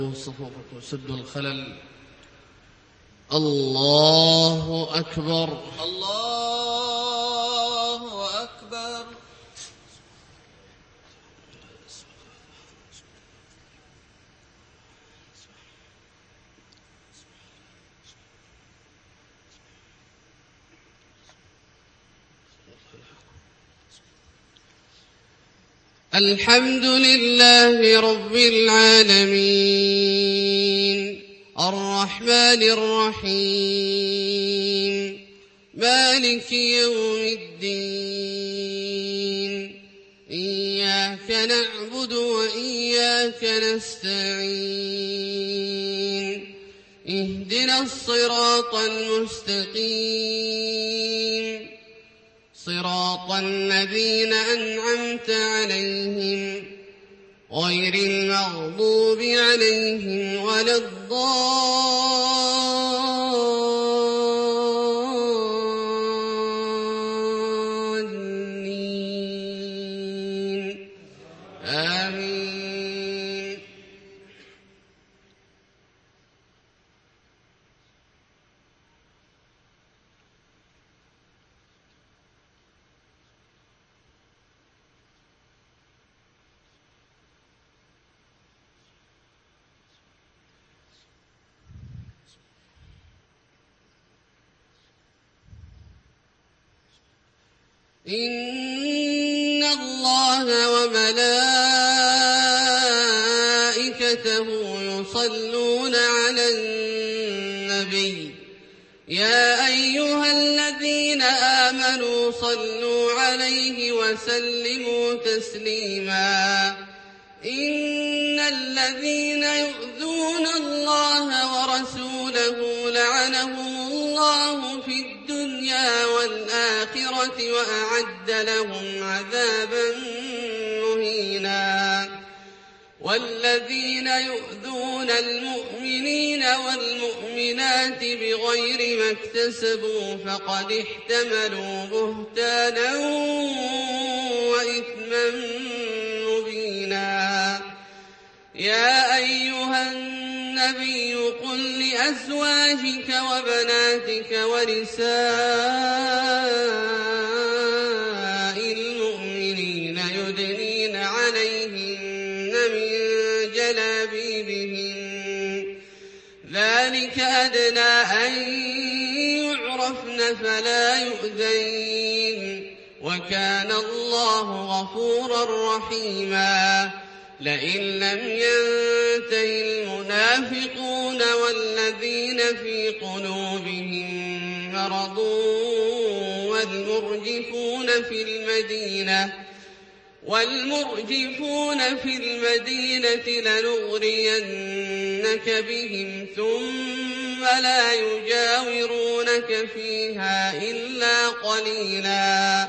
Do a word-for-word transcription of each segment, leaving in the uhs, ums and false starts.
صفوفكم سد الخلل. الله أكبر. الله أكبر. الحمد لله رب العالمين الرحمن الرحيم مالك يوم الدين إياك نعبد وإياك نستعين اهدنا الصراط المستقيم صراط الذين أنعمت عليهم غير المغضوب عليهم ولا الضالين آمين. إن الله وملائكته يصلون على النبي يا أيها الذين آمنوا صلوا عليه وسلموا تسليما. إن الذين يؤذون الله ورسوله لعنهم الله في الدنيا والآخرة وأعد لهم عذابا مهينا. والذين يؤذون المؤمنين والمؤمنات بغير ما اكتسبوا فقد احتملوا بهتانا وإثما مبينا. يا أيها النبي قل لأزواجك وبناتك ونساء المؤمنين يدنين عليهن من جلابيبهن ذلك أدنى أن يعرفن فلا يؤذين وكان الله غفورا رحيما. لئن لم ينته المنافقون والذين في قلوبهم مرض والمرجفون في المدينة والمرجفون في المدينة لنغرينك بهم ثم لا يجاورونك فيها إلا قليلا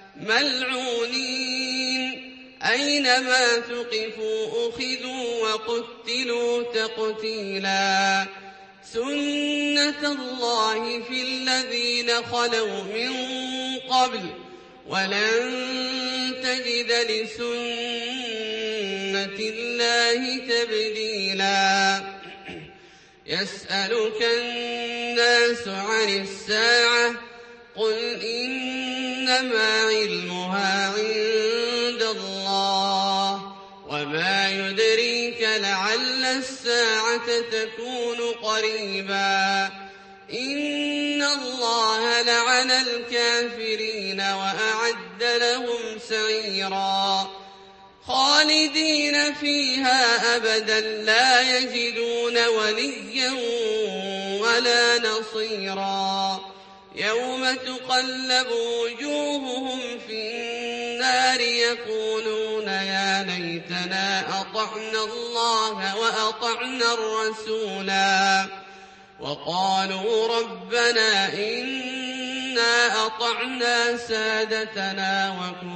ملعونين أينما ثقفوا أخذوا وقتلوا تقتيلا. سنة الله في الذين خلوا من قبل ولن تجد لسنة الله تبديلا. يسألك الناس عن الساعة قل إنما علمها عند الله وما يدريك لعل الساعة تكون قريبا. إن الله لعن الكافرين وأعد لهم سعيرا خالدين فيها أبدا لا يجدون وليا ولا نصيرا. يوم تقلب وجوههم في النار يقولون يا ليتنا أطعنا الله وأطعنا الرسولا وقالوا ربنا إنا أطعنا سادتنا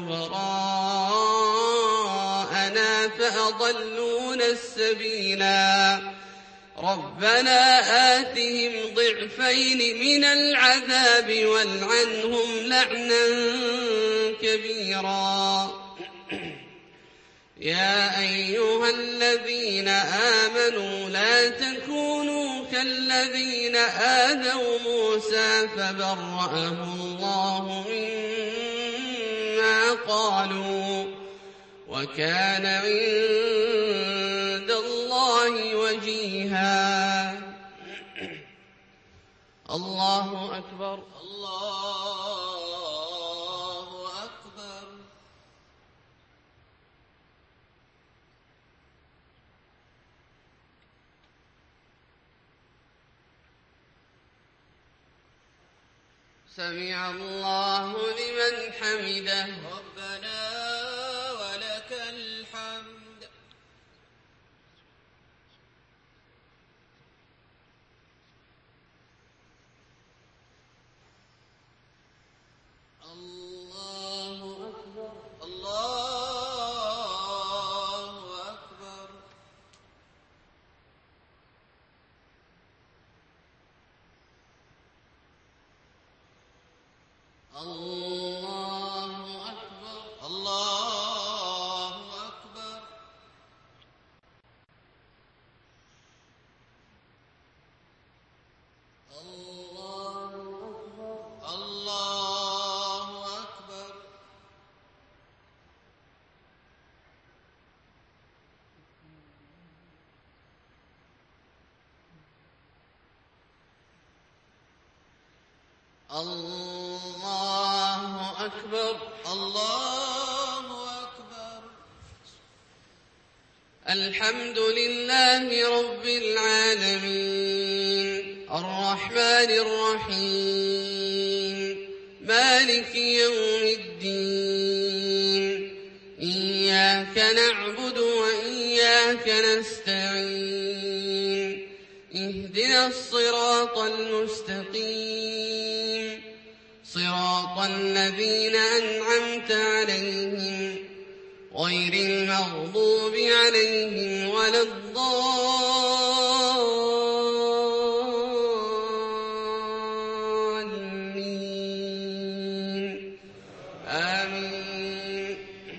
وكبراءنا فأضلونا السبيلا. ربنا آتهم ضعفين من العذاب والعنهم لعنا كبيرا. يا أيها الذين آمنوا لا تكونوا كالذين آذوا موسى فبرأه الله مما قالوا وكان عند الله وجيها. الله أكبر. الله أكبر. سمع الله لمن حمده. ربنا ولك الحمد. الله أكبر. الله أكبر. الله أكبر. الله أكبر. الله أكبر. الله أكبر. الله أكبر. الله أكبر. الحمد لله رب العالمين الرحمن الرحيم مالك يوم الدين إياك نعبد وإياك نستعين اهدنا الصراط المستقيم صراط الذين أنعمت عليهم غير المغضوب عليهم ولا الضالين آمين.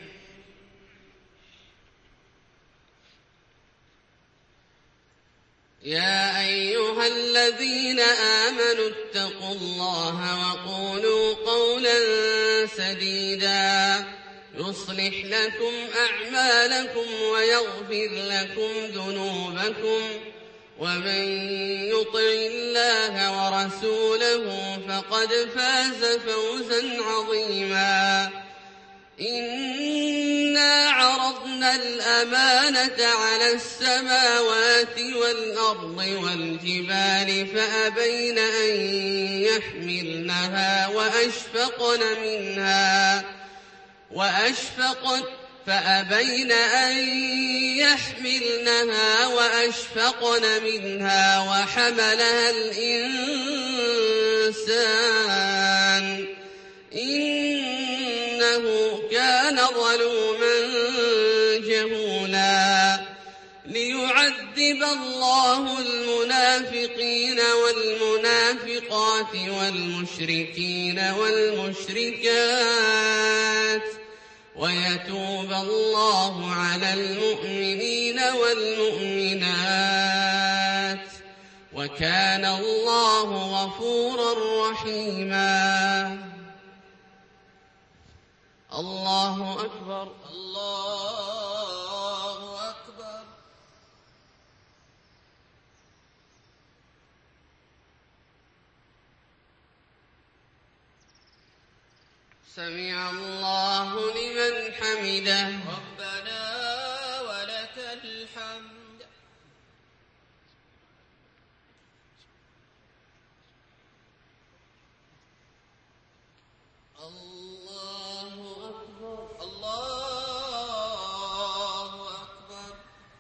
يا أيها الذين آمنوا اتقوا الله وقولوا قولا سديدا يصلح لكم أعمالكم ويغفر لكم ذنوبكم ومن يطع الله ورسوله فقد فاز فوزا عظيما. إنا عرضنا الأمانة على السماوات والأرض والجبال فأبين أن يحملنها وأشفقن منها وأشفقن فأبين أن يحملنها وأشفقن منها وحملها الإنسان إنه كان ظلوما جهولا. ليعذب الله المنافقين والمنافقات والمشركين والمشركات ويتوب الله على المؤمنين والمؤمنات وكان الله غفورا رحيما. الله أكبر. الله أكبر. سمع الله لمن حمده. ربنا ولك الحمد. الله أكبر. الله أكبر.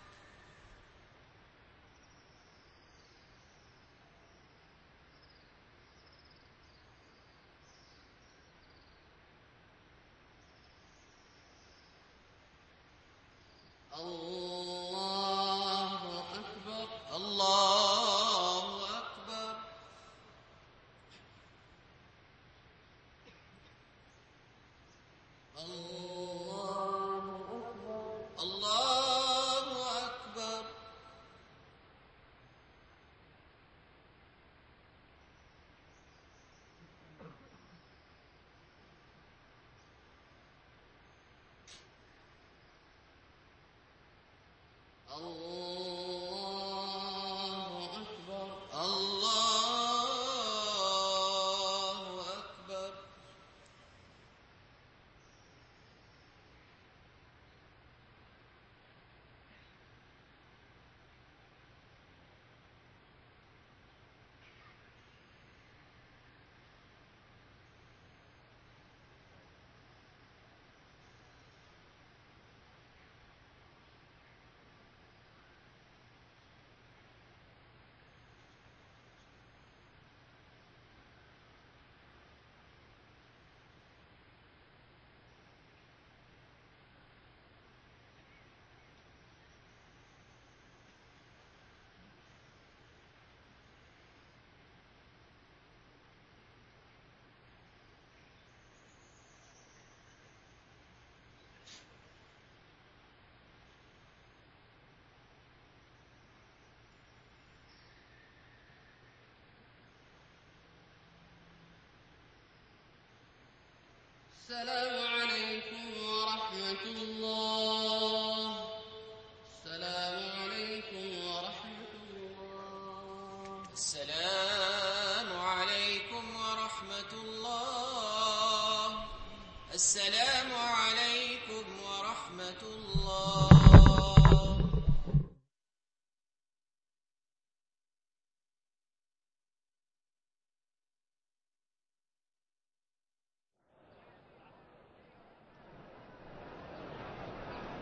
الله أكبر. الله أكبر. الله أكبر. الله أكبر. السلام عليكم ورحمة الله. السلام عليكم ورحمة الله. السلام عليكم ورحمة الله. السلام